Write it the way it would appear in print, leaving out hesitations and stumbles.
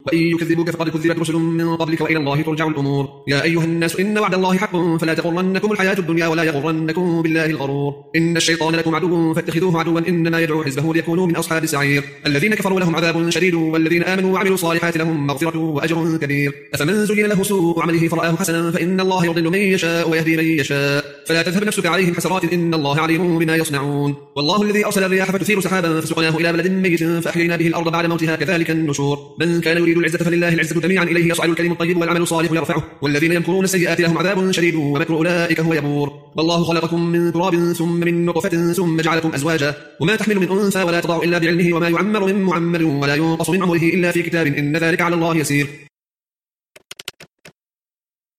وإن يكذبوك فقد كذبت رسل من قبلك وإلى الله ترجع الأمور. يا أيها الناس إن وعد الله حق فلا تغرنكم الحياة الدنيا ولا يغرنكم بالله الغرور. إن الشيطان لكم عدو فاتخذوه عدوا إنما يدعو حزبه ليكونوا من أصحاب السعير. الذين كفروا لهم عذاب شديد والذين آمنوا وعملوا الصالحات لهم مغفرة وأجر كبير. أفمن زين له سوء عمله فرآه حسنا فإن الله يضل من يشاء ويهدي من يشاء فلا تذهب نفسك عليهم حسرات إن الله عليم بما يصنعون. والله الذي أرسل الرياح فتثير سحابا فسقناه إلى بلد ميت فأحيينا به الأرض بعد موتها كذلك النشور. من كان يريد العزة فلله العزة جميعا إليه يصعد الكلم الطيب والعمل الصالح يرفعه والذين يمكرون السيئات لهم عذاب شديد ومكر أولئك هو يبور. والله خلقكم من تراب ثم من نطفة ثم جعلكم أزواجا وما تحمل من أنثى ولا تضع إلا بعلمه وما يعمر من معمر ولا ينقص من عمره إلا في كتاب إن ذلك على الله يسير.